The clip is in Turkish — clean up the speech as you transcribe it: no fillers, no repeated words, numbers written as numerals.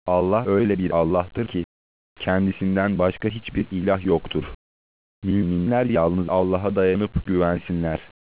Allah öyle bir Allah'tır ki, kendisinden başka hiçbir ilah yoktur. Müminler yalnız Allah'a dayanıp güvensinler.